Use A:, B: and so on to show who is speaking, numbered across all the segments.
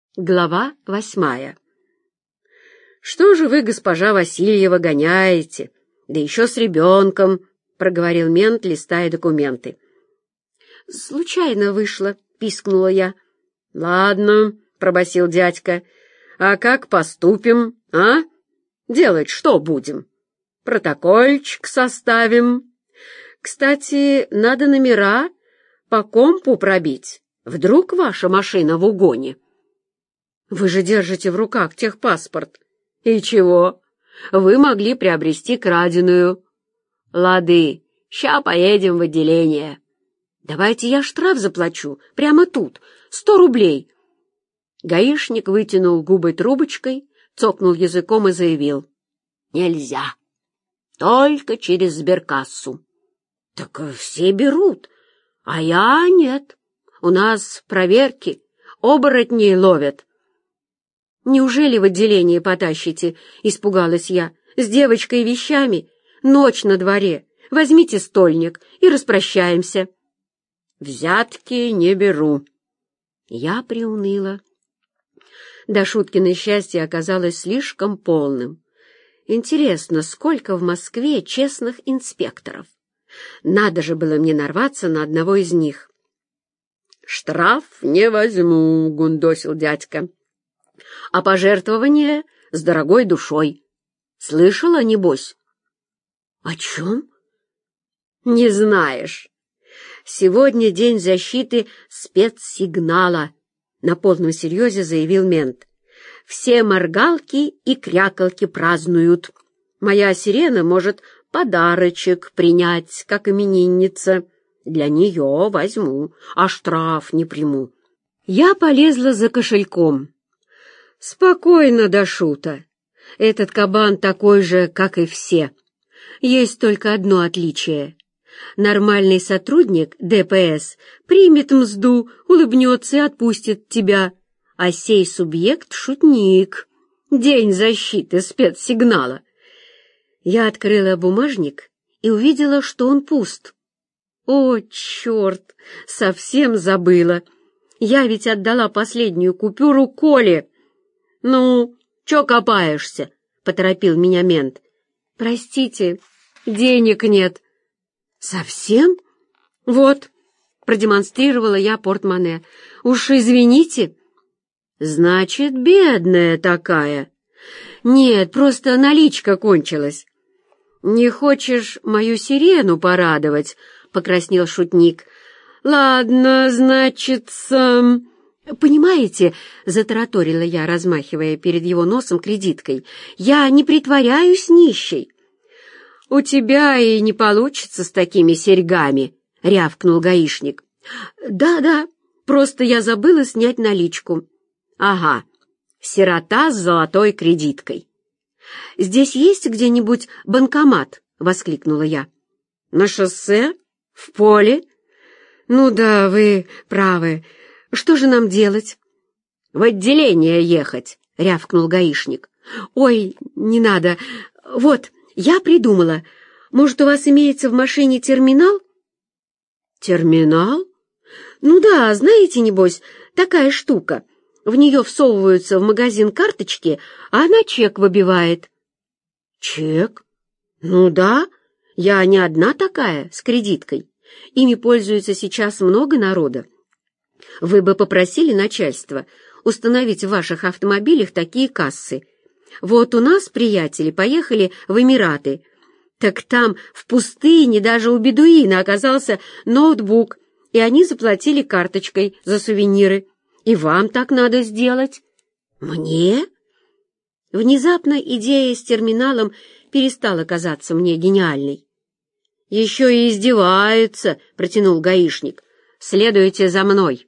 A: Глава 8. «Что же вы, госпожа Васильева, гоняете? Да еще с ребенком», — проговорил мент, листая документы. «Случайно вышло», — пискнула я. «Ладно», — пробасил дядька. «А как поступим, а? Делать что будем? Протокольчик составим. Кстати, надо номера по компу пробить. Вдруг ваша машина в угоне?» «Вы же держите в руках техпаспорт». «И чего? Вы могли приобрести краденую». «Лады, ща поедем в отделение». «Давайте я штраф заплачу, прямо тут, 100 рублей». Гаишник вытянул губы трубочкой, цокнул языком и заявил: «Нельзя, только через сберкассу». «Так все берут, а я нет. У нас проверки, оборотней ловят». «Неужели в отделение потащите?» — испугалась я. «С девочкой и вещами? Ночь на дворе. Возьмите стольник и распрощаемся». «Взятки не беру». Я приуныла. Дашуткино счастье оказалось слишком полным. Интересно, сколько в Москве честных инспекторов? Надо же было мне нарваться на одного из них. «Штраф не возьму», — гундосил дядька. «А пожертвование с дорогой душой. Слышала, небось?» «О чем?» «Не знаешь. Сегодня день защиты спецсигнала», — на полном серьезе заявил мент. «Все моргалки и крякалки празднуют. Моя сирена может подарочек принять, как именинница. Для нее возьму, а штраф не приму». Я полезла за кошельком. «Спокойно, Дашута. Этот кабан такой же, как и все. Есть только одно отличие. Нормальный сотрудник ДПС примет мзду, улыбнется и отпустит тебя, а сей субъект — шутник. День защиты спецсигнала». Я открыла бумажник и увидела, что он пуст. О, черт! Совсем забыла. Я ведь отдала последнюю купюру Коле. «Ну, чё копаешься?» — поторопил меня мент. «Простите, денег нет». «Совсем? Вот», — продемонстрировала я портмоне. «Уж извините». «Значит, бедная такая». «Нет, просто наличка кончилась». «Не хочешь мою сирену порадовать?» — покраснел шутник. «Ладно, значит, «Понимаете», — затараторила я, размахивая перед его носом кредиткой, «я не притворяюсь нищей». «У тебя и не получится с такими серьгами», — рявкнул гаишник. «Да, просто я забыла снять наличку». «Ага, сирота с золотой кредиткой». «Здесь есть где-нибудь банкомат?» — воскликнула я. «На шоссе? В поле?» «Ну да, вы правы. Что же нам делать?» «В отделение ехать», — рявкнул гаишник. «Ой, не надо. Вот, я придумала. Может, у вас имеется в машине терминал?» «Терминал? Ну да, знаете, небось, такая штука. В нее всовываются в магазин карточки, а она чек выбивает». «Чек? Ну да, я не одна такая, с кредиткой. Ими пользуется сейчас много народа. Вы бы попросили начальство установить в ваших автомобилях такие кассы. Вот у нас приятели поехали в Эмираты. Так там в пустыне даже у бедуина оказался ноутбук, и они заплатили карточкой за сувениры. И вам так надо сделать». «Мне?» Внезапно идея с терминалом перестала казаться мне гениальной. «Еще и издеваются», — протянул гаишник. «Следуйте за мной».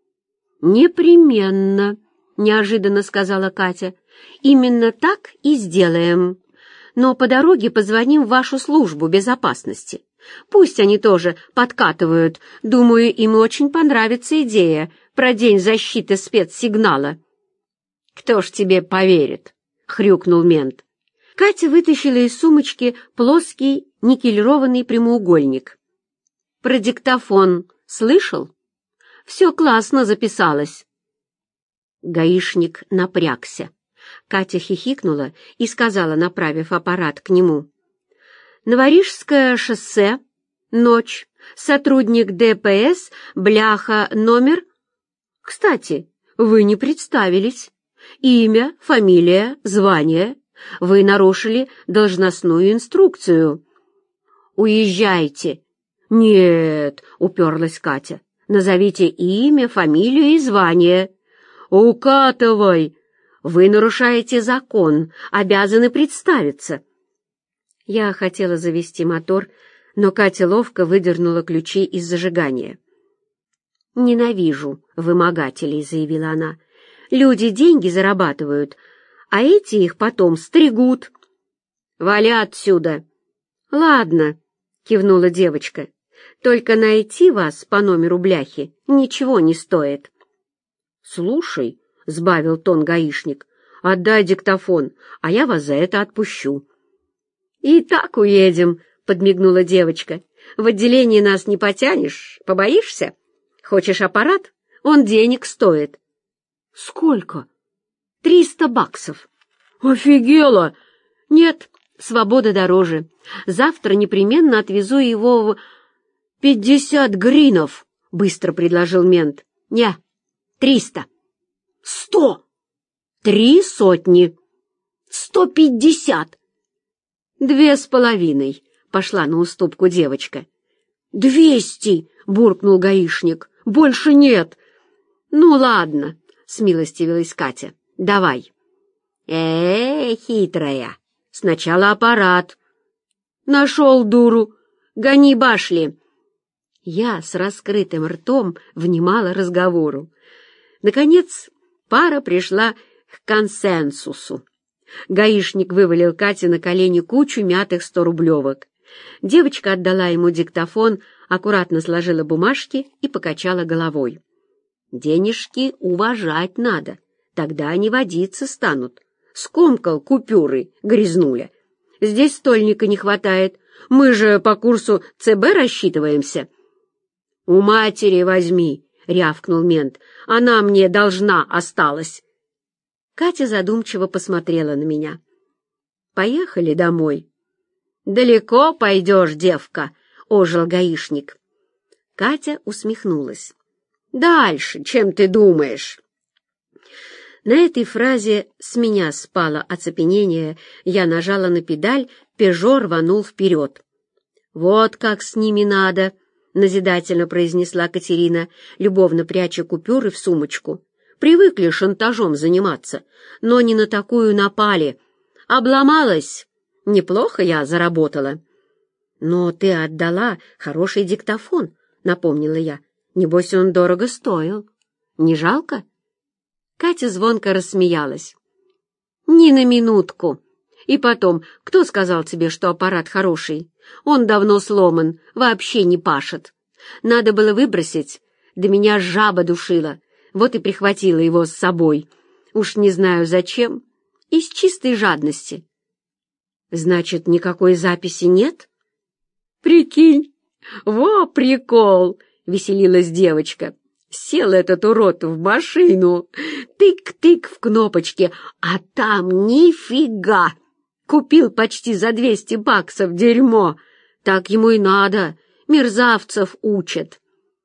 A: «Непременно», — неожиданно сказала Катя. «Именно так и сделаем. Но по дороге позвоним в вашу службу безопасности. Пусть они тоже подкатывают. Думаю, им очень понравится идея про день защиты спецсигнала». «Кто ж тебе поверит?» — хрюкнул мент. Катя вытащила из сумочки плоский никелированный прямоугольник. «Про диктофон слышал? Все классно записалось». Гаишник напрягся. Катя хихикнула и сказала, направив аппарат к нему: «Новорижское шоссе, ночь, сотрудник ДПС, бляха, номер...» «Кстати, вы не представились. Имя, фамилия, звание. Вы нарушили должностную инструкцию». «Уезжайте». «Нет», — уперлась Катя, — «назовите имя, фамилию и звание». «Укатывай! Вы нарушаете закон, обязаны представиться». Я хотела завести мотор, но Катя ловко выдернула ключи из зажигания. «Ненавижу вымогателей», — заявила она. «Люди деньги зарабатывают, а эти их потом стригут». «Вали отсюда!» «Ладно», — кивнула девочка, — «только найти вас по номеру бляхи ничего не стоит». «Слушай», — сбавил тон гаишник, — «отдай диктофон, а я вас за это отпущу». «И так уедем», — подмигнула девочка. «В отделении нас не потянешь, побоишься? Хочешь аппарат? Он денег стоит». «Сколько?» $300. «Офигела!» «Нет, свобода дороже. Завтра непременно отвезу его в...» 50 гринов, — быстро предложил мент. «Не, 300. 100. 3 сотни. 150. 2,5, — пошла на уступку девочка. 200, — буркнул гаишник. «Больше нет». «Ну, ладно», — смилостивилась Катя. «Давай». Хитрая. Сначала аппарат». «Нашел дуру. Гони башли». Я с раскрытым ртом внимала разговору. Наконец, пара пришла к консенсусу. Гаишник вывалил Кате на колени кучу мятых 100-рублевок. Девочка отдала ему диктофон, аккуратно сложила бумажки и покачала головой. «Денежки уважать надо, тогда они водиться станут. Скомкал купюры, грязнуля. Здесь стольника не хватает, мы же по курсу ЦБ рассчитываемся». «У матери возьми», — рявкнул мент, — «она мне должна осталась». Катя задумчиво посмотрела на меня. «Поехали домой». «Далеко пойдешь, девка», — ожил гаишник. Катя усмехнулась. «Дальше, чем ты думаешь?» На этой фразе с меня спало оцепенение, я нажала на педаль, «Пежо» рванул вперед. «Вот как с ними надо», — назидательно произнесла Катерина, любовно пряча купюры в сумочку. «Привыкли шантажом заниматься, но не на такую напали. Обломалась. Неплохо я заработала». «Но ты отдала хороший диктофон», — напомнила я. «Небось, он дорого стоил. Не жалко?» Катя звонко рассмеялась. «Ни на минутку. И потом, кто сказал тебе, что аппарат хороший? Он давно сломан, вообще не пашет. Надо было выбросить, да меня жаба душила, вот и прихватила его с собой. Уж не знаю зачем, из чистой жадности». «Значит, никакой записи нет?» «Прикинь, во прикол!» — веселилась девочка. «Сел этот урод в машину, тык-тык в кнопочке, а там нифига! Купил почти за $200 дерьмо. Так ему и надо, мерзавцев учат».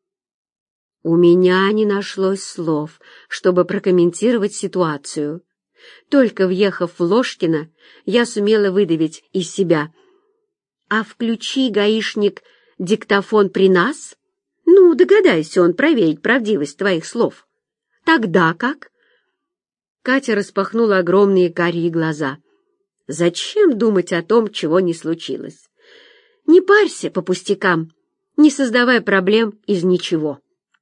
A: У меня не нашлось слов, чтобы прокомментировать ситуацию. Только въехав в Ложкино, я сумела выдавить из себя: «А включи, гаишник, диктофон при нас? Ну, догадайся он проверить правдивость твоих слов. Тогда как?» Катя распахнула огромные карие глаза. «Зачем думать о том, чего не случилось? Не парься по пустякам, не создавай проблем из ничего».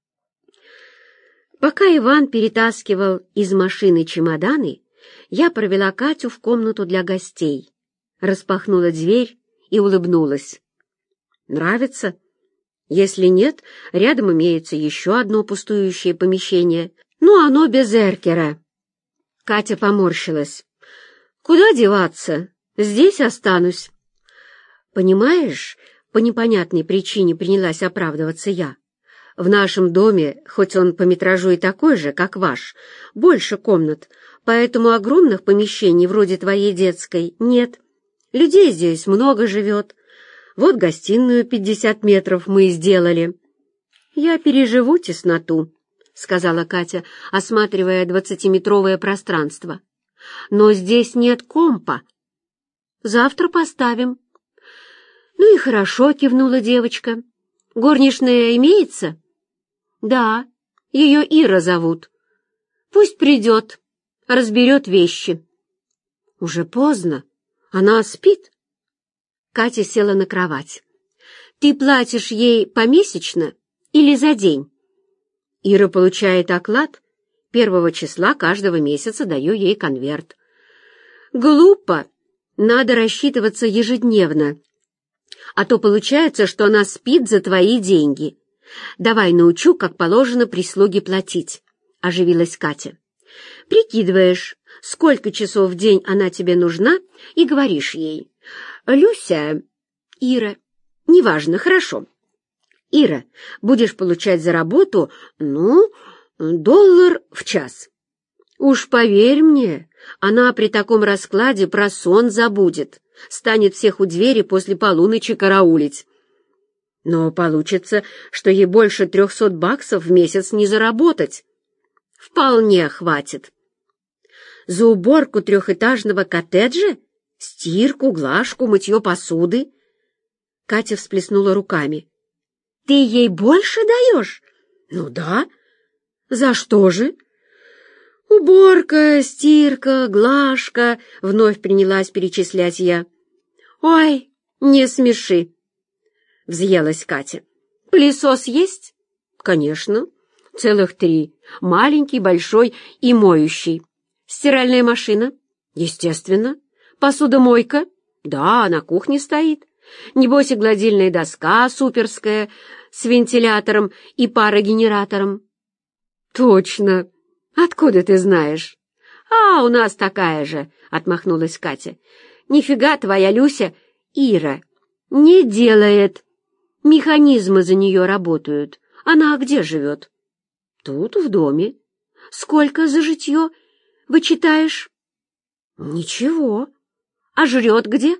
A: Пока Иван перетаскивал из машины чемоданы, я провела Катю в комнату для гостей, распахнула дверь и улыбнулась. «Нравится? Если нет, рядом имеется еще одно пустующее помещение, но оно без эркера». Катя поморщилась. «Куда деваться? Здесь останусь». «Понимаешь, по непонятной причине принялась оправдываться я. В нашем доме, хоть он по метражу и такой же, как ваш, больше комнат, поэтому огромных помещений вроде твоей детской нет. Людей здесь много живет. Вот гостиную 50 метров мы и сделали. Я переживу тесноту, — сказала Катя, осматривая 20-метровое пространство. Но здесь нет компа. Завтра поставим. Ну и хорошо, — кивнула девочка. Горничная имеется? Да, ее Ира зовут. Пусть придет, разберет вещи. Уже поздно. Она спит. Катя села на кровать. Ты платишь ей помесячно или за день? Ира получает оклад. 1 числа каждого месяца даю ей конверт. Глупо. Надо рассчитываться ежедневно. А то получается, что она спит за твои деньги. Давай научу, как положено прислуге платить, — оживилась Катя. Прикидываешь, сколько часов в день она тебе нужна, и говоришь ей: «Люся, Ира, неважно, хорошо. Ира, будешь получать за работу, $1 в час». Уж поверь мне, она при таком раскладе про сон забудет, станет всех у двери после полуночи караулить. Но получится, что ей больше $300 в месяц не заработать. Вполне хватит. За уборку 3-этажного коттеджа? Стирку, глажку, мытье посуды? Катя всплеснула руками. Ты ей больше даешь? Ну да. За что же? Уборка, стирка, глажка, вновь принялась перечислять я. Ой, не смеши. Взъелась Катя. Пылесос есть? Конечно. Целых 3. Маленький, большой и моющий. Стиральная машина? Естественно. Посудомойка? Да, на кухне стоит. Небось и гладильная доска суперская с вентилятором и парогенератором. Точно. Откуда ты знаешь? А, у нас такая же, отмахнулась Катя. Нифига твоя Люся, Ира, не делает. Механизмы за нее работают. Она где живет? Тут, в доме. Сколько за житье вычитаешь? Ничего. А жрет где?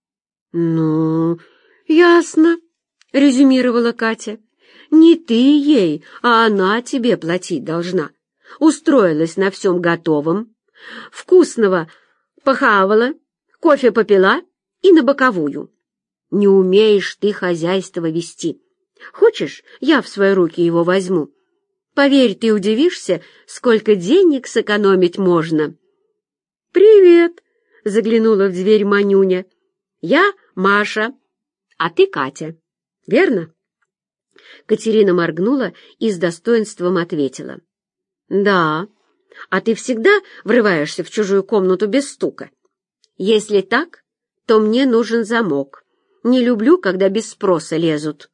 A: Ну, ясно, резюмировала Катя. Не ты ей, а она тебе платить должна. Устроилась на всем готовом. Вкусного похавала, кофе попила и на боковую. Не умеешь ты хозяйство вести. Хочешь, я в свои руки его возьму? Поверь, ты удивишься, сколько денег сэкономить можно. «Привет!» — заглянула в дверь Манюня. «Я Маша, а ты Катя, верно?» Катерина моргнула и с достоинством ответила. «Да. А ты всегда врываешься в чужую комнату без стука? Если так, то мне нужен замок. Не люблю, когда без спроса лезут».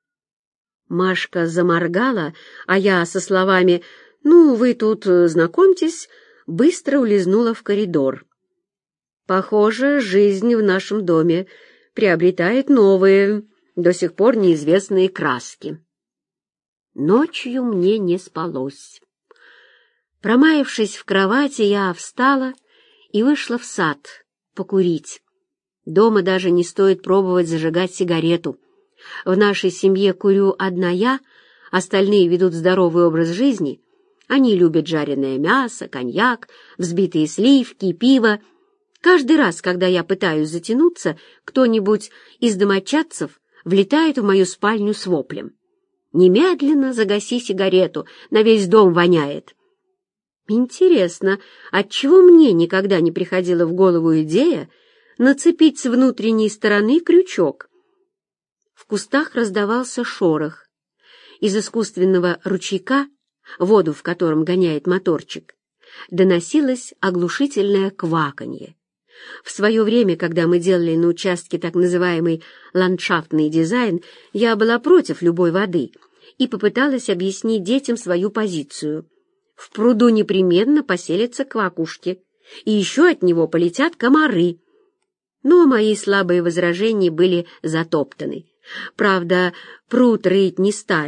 A: Машка заморгала, а я со словами «Ну, вы тут знакомьтесь», быстро улизнула в коридор. Похоже, жизнь в нашем доме приобретает новые, до сих пор неизвестные краски. Ночью мне не спалось. Промаявшись в кровати, я встала и вышла в сад покурить. Дома даже не стоит пробовать зажигать сигарету. В нашей семье курю одна я, остальные ведут здоровый образ жизни. Они любят жареное мясо, коньяк, взбитые сливки, пиво. Каждый раз, когда я пытаюсь затянуться, кто-нибудь из домочадцев влетает в мою спальню с воплем: «Немедленно загаси сигарету, на весь дом воняет». Интересно, отчего мне никогда не приходила в голову идея нацепить с внутренней стороны крючок? В кустах раздавался шорох. Из искусственного ручейка, воду в котором гоняет моторчик, доносилось оглушительное кваканье. В свое время, когда мы делали на участке так называемый ландшафтный дизайн, я была против любой воды и попыталась объяснить детям свою позицию. В пруду непременно поселятся квакушки, и еще от него полетят комары. Но мои слабые возражения были затоптаны. Правда, пруд рыть не стали,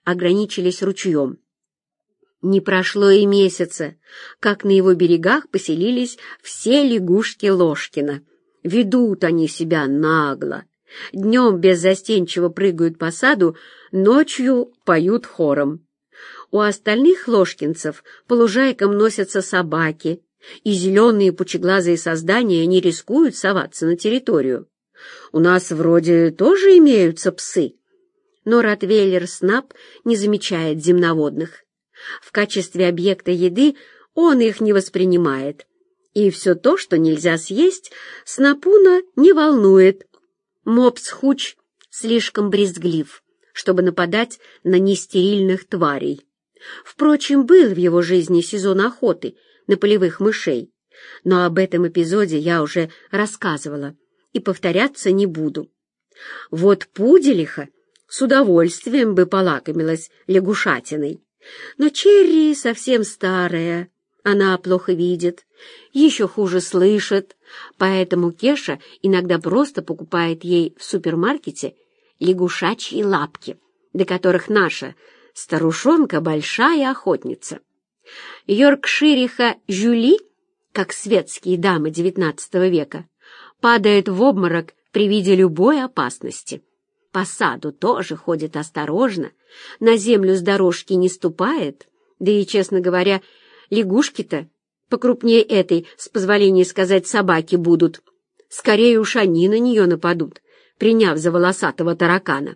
A: ограничились ручьем. Не прошло и месяца, как на его берегах поселились все лягушки Ложкина. Ведут они себя нагло. Днем беззастенчиво прыгают по саду, ночью поют хором. У остальных ложкинцев по лужайкам носятся собаки, и зеленые пучеглазые создания не рискуют соваться на территорию. У нас вроде тоже имеются псы, но ротвейлер Снап не замечает земноводных. В качестве объекта еды он их не воспринимает, и все то, что нельзя съесть, Снапуна не волнует. Мопс Хуч слишком брезглив, чтобы нападать на нестерильных тварей. Впрочем, был в его жизни сезон охоты на полевых мышей, но об этом эпизоде я уже рассказывала и повторяться не буду. Вот Пуделиха с удовольствием бы полакомилась лягушатиной, но Черри совсем старая, она плохо видит, еще хуже слышит, поэтому Кеша иногда просто покупает ей в супермаркете лягушачьи лапки, до которых наша старушонка большая охотница. Йоркшириха Жюли, как светские дамы XIX века, падает в обморок при виде любой опасности. По саду тоже ходит осторожно, на землю с дорожки не ступает, да и, честно говоря, лягушки-то покрупнее этой, с позволения сказать, собаки будут. Скорее уж они на нее нападут, приняв за волосатого таракана.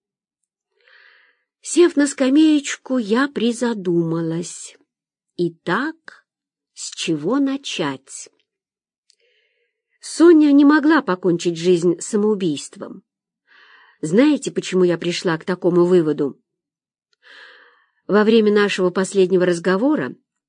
A: Сев на скамеечку, я призадумалась. Итак, с чего начать? Соня не могла покончить жизнь самоубийством. Знаете, почему я пришла к такому выводу? Во время нашего последнего разговора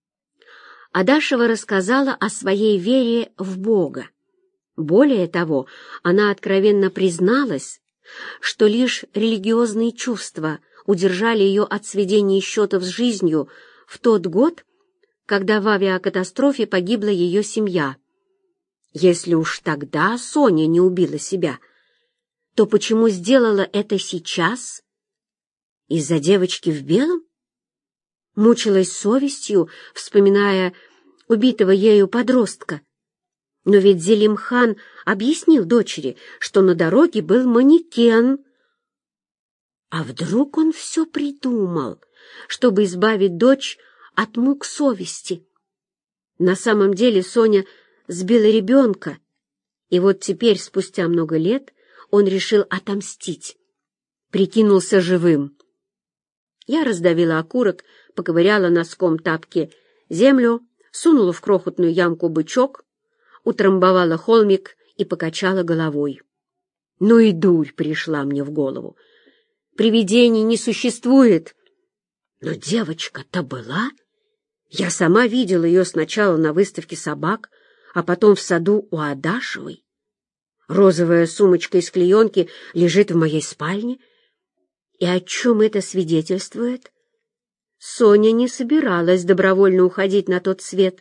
A: Адашева рассказала о своей вере в Бога. Более того, она откровенно призналась, что лишь религиозные чувства удержали ее от сведения счетов с жизнью в тот год, когда в авиакатастрофе погибла ее семья. Если уж тогда Соня не убила себя, то почему сделала это сейчас? Из-за девочки в белом? Мучилась совестью, вспоминая убитого ею подростка. Но ведь Зелимхан объяснил дочери, что на дороге был манекен. А вдруг он все придумал, чтобы избавить дочь от мук совести? На самом деле Соня сбила ребенка, и вот теперь, спустя много лет, он решил отомстить. Прикинулся живым. Я раздавила окурок, поковыряла носком тапки землю, сунула в крохотную ямку бычок, утрамбовала холмик и покачала головой. Ну и дурь пришла мне в голову. Привидений не существует. Но девочка-то была. Я сама видела ее сначала на выставке собак, а потом в саду у Адашевой. Розовая сумочка из клеенки лежит в моей спальне. И о чем это свидетельствует? Соня не собиралась добровольно уходить на тот свет.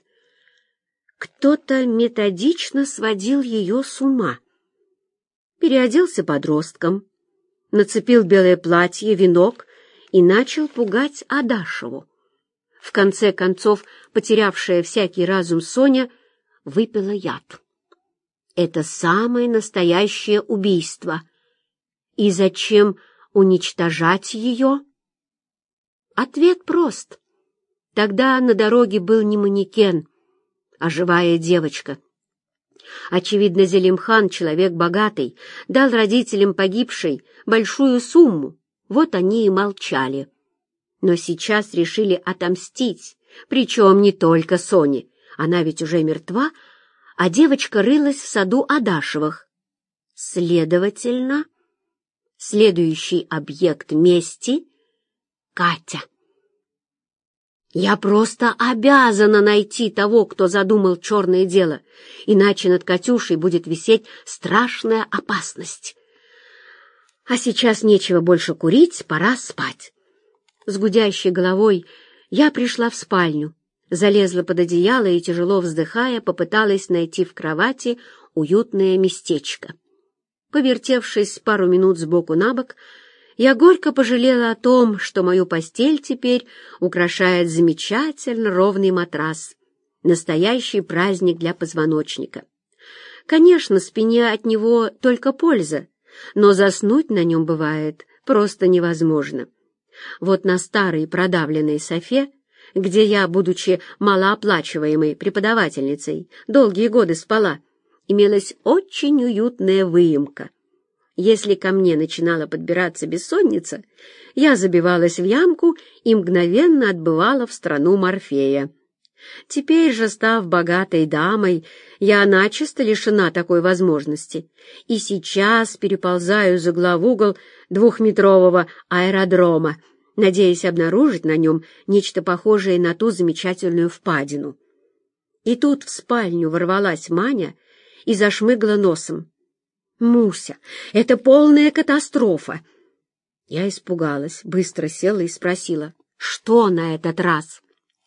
A: Кто-то методично сводил ее с ума. Переоделся подростком, нацепил белое платье, венок и начал пугать Адашеву. В конце концов, потерявшая всякий разум Соня выпила яд. Это самое настоящее убийство. И зачем уничтожать ее? Ответ прост. Тогда на дороге был не манекен, а живая девочка. Очевидно, Зелимхан, человек богатый, дал родителям погибшей большую сумму, вот они и молчали. Но сейчас решили отомстить, причем не только Соне, она ведь уже мертва, а девочка рылась в саду Адашевых. Следовательно, следующий объект мести — Катя. Я просто обязана найти того, кто задумал черное дело, иначе над Катюшей будет висеть страшная опасность. А сейчас нечего больше курить, пора спать. С гудящей головой я пришла в спальню, залезла под одеяло и, тяжело вздыхая, попыталась найти в кровати уютное местечко. Повертевшись пару минут сбоку на бок, Я горько пожалела о том, что мою постель теперь украшает замечательно ровный матрас. Настоящий праздник для позвоночника. Конечно, спине от него только польза, но заснуть на нем бывает просто невозможно. Вот на старой продавленной софе, где я, будучи малооплачиваемой преподавательницей, долгие годы спала, имелась очень уютная выемка. Если ко мне начинала подбираться бессонница, я забивалась в ямку и мгновенно отбывала в страну Морфея. Теперь же, став богатой дамой, я начисто лишена такой возможности, и сейчас переползаю из угла в угол двухметрового аэродрома, надеясь обнаружить на нем нечто похожее на ту замечательную впадину. И тут в спальню ворвалась Маня и зашмыгла носом. «Муся, это полная катастрофа!» Я испугалась, быстро села и спросила, что на этот раз?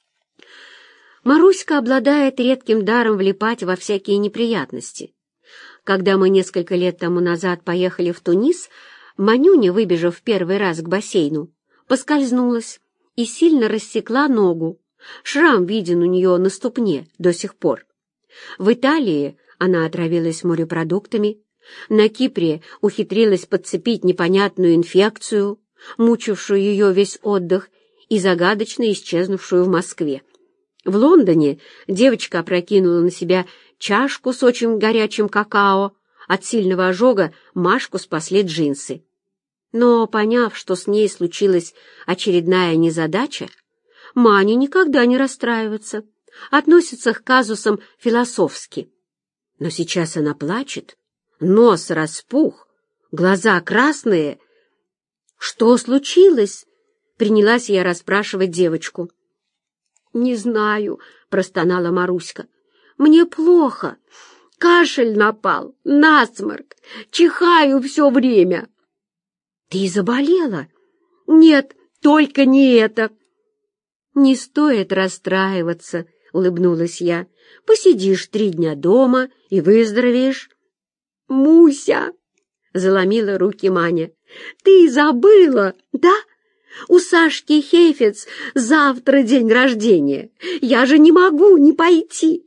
A: Маруська обладает редким даром влипать во всякие неприятности. Когда мы несколько лет тому назад поехали в Тунис, Манюня, выбежав в первый раз к бассейну, поскользнулась и сильно рассекла ногу. Шрам виден у нее на ступне до сих пор. В Италии она отравилась морепродуктами, на Кипре ухитрилась подцепить непонятную инфекцию, мучившую ее весь отдых и загадочно исчезнувшую в Москве. В Лондоне девочка опрокинула на себя чашку с очень горячим какао. От сильного ожога Машку спасли джинсы. Но, поняв, что с ней случилась очередная незадача, Маня никогда не расстраивается, относится к казусам философски. Но сейчас она плачет, нос распух, глаза красные. «Что случилось?» — принялась я расспрашивать девочку. «Не знаю», — простонала Маруська. «Мне плохо. Кашель напал, насморк, чихаю все время». «Ты заболела?» «Нет, только не это». «Не стоит расстраиваться», — улыбнулась я. «Посидишь 3 дня дома и выздоровеешь». «Муся!» — заломила руки Маня. «Ты забыла, да? У Сашки Хейфец завтра день рождения. Я же не могу не пойти».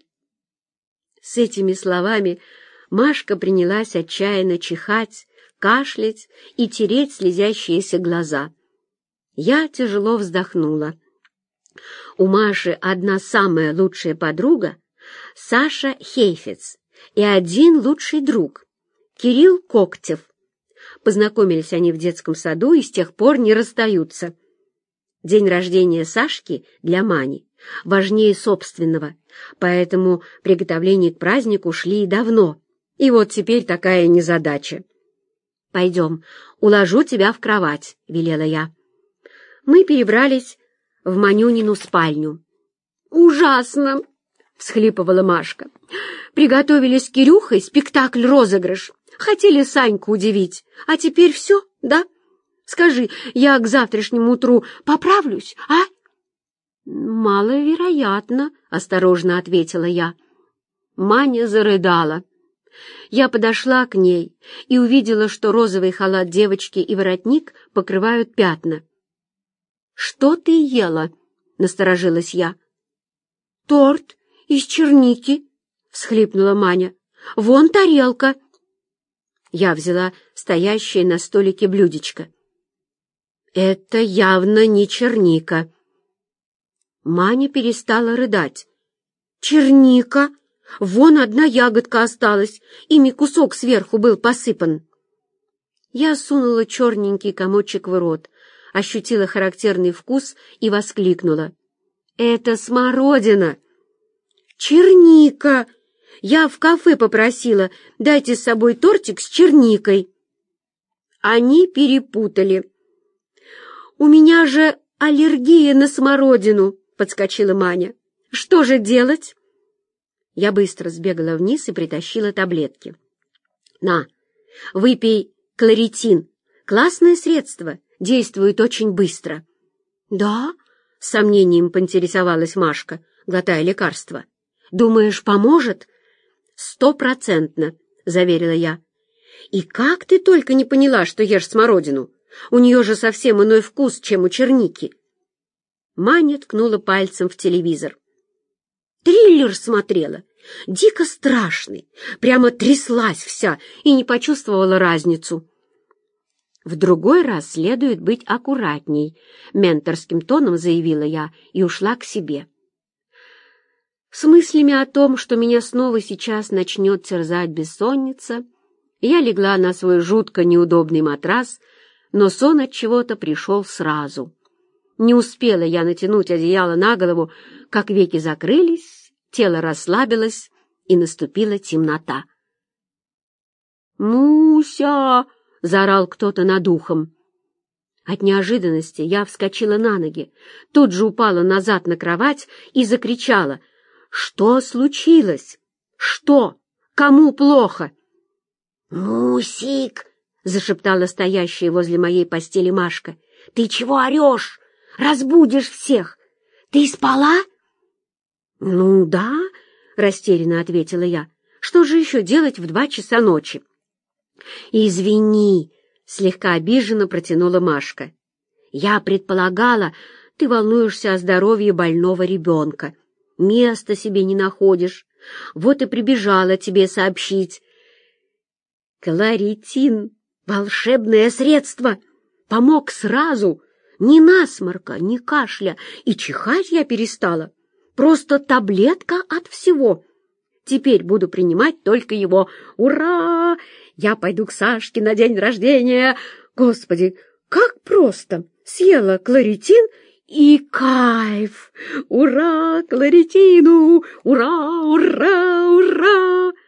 A: С этими словами Машка принялась отчаянно чихать, кашлять и тереть слезящиеся глаза. Я тяжело вздохнула. У Маши одна самая лучшая подруга — Саша Хейфец, и один лучший друг — Кирилл Коктев. Познакомились они в детском саду и с тех пор не расстаются. День рождения Сашки для Мани важнее собственного, поэтому приготовления к празднику шли и давно. И вот теперь такая незадача. «Пойдем, уложу тебя в кровать», — велела я. Мы перебрались в Манюнину спальню. «Ужасно!» — всхлипывала Машка. «Приготовили с Кирюхой спектакль-розыгрыш. Хотели Саньку удивить. А теперь все, да? Скажи, я к завтрашнему утру поправлюсь, а?» «Маловероятно», — осторожно ответила я. Маня зарыдала. Я подошла к ней и увидела, что розовый халат девочки и воротник покрывают пятна. «Что ты ела?» — насторожилась я. «Торт из черники», — всхлипнула Маня. «Вон тарелка». Я взяла стоящее на столике блюдечко. «Это явно не черника». Маня перестала рыдать. «Черника? Вон одна ягодка осталась, ими кусок сверху был посыпан». Я сунула черненький комочек в рот, ощутила характерный вкус и воскликнула. «Это смородина!» «Черника! Я в кафе попросила, дайте с собой тортик с черникой». Они перепутали. «У меня же аллергия на смородину», — подскочила Маня. «Что же делать?» Я быстро сбегала вниз и притащила таблетки. «На, выпей кларитин. Классное средство, действует очень быстро». «Да?» — с сомнением поинтересовалась Машка, глотая лекарство. «Думаешь, поможет?» «100%, — заверила я. «И как ты только не поняла, что ешь смородину? У нее же совсем иной вкус, чем у черники. Маня ткнула пальцем в телевизор. Триллер смотрела. Дико страшный. Прямо тряслась вся и не почувствовала разницу. «В другой раз следует быть аккуратней», — менторским тоном заявила я и ушла к себе. С мыслями о том, что меня снова сейчас начнет терзать бессонница, я легла на свой жутко неудобный матрас, но сон от чего-то пришел сразу. Не успела я натянуть одеяло на голову, как веки закрылись, тело расслабилось, и наступила темнота. «Муся!» — заорал кто-то над ухом. От неожиданности я вскочила на ноги, тут же упала назад на кровать и закричала: «Что случилось? Что? Кому плохо?» «Мусик!» — зашептала стоящая возле моей постели Машка. «Ты чего орешь? Разбудишь всех! Ты спала?» «Ну да», — растерянно ответила я. «Что же еще делать в 2 часа ночи?» «Извини», — слегка обиженно протянула Машка. «Я предполагала, ты волнуешься о здоровье больного ребенка. Места себе не находишь. Вот и прибежала тебе сообщить». «Кларитин — волшебное средство! Помог сразу! Ни насморка, ни кашля, и чихать я перестала. Просто таблетка от всего. Теперь буду принимать только его. Ура! Я пойду к Сашке на день рождения. Господи, как просто! Съела кларитин и кайф! Ура, кларитину! Ура, ура, ура!»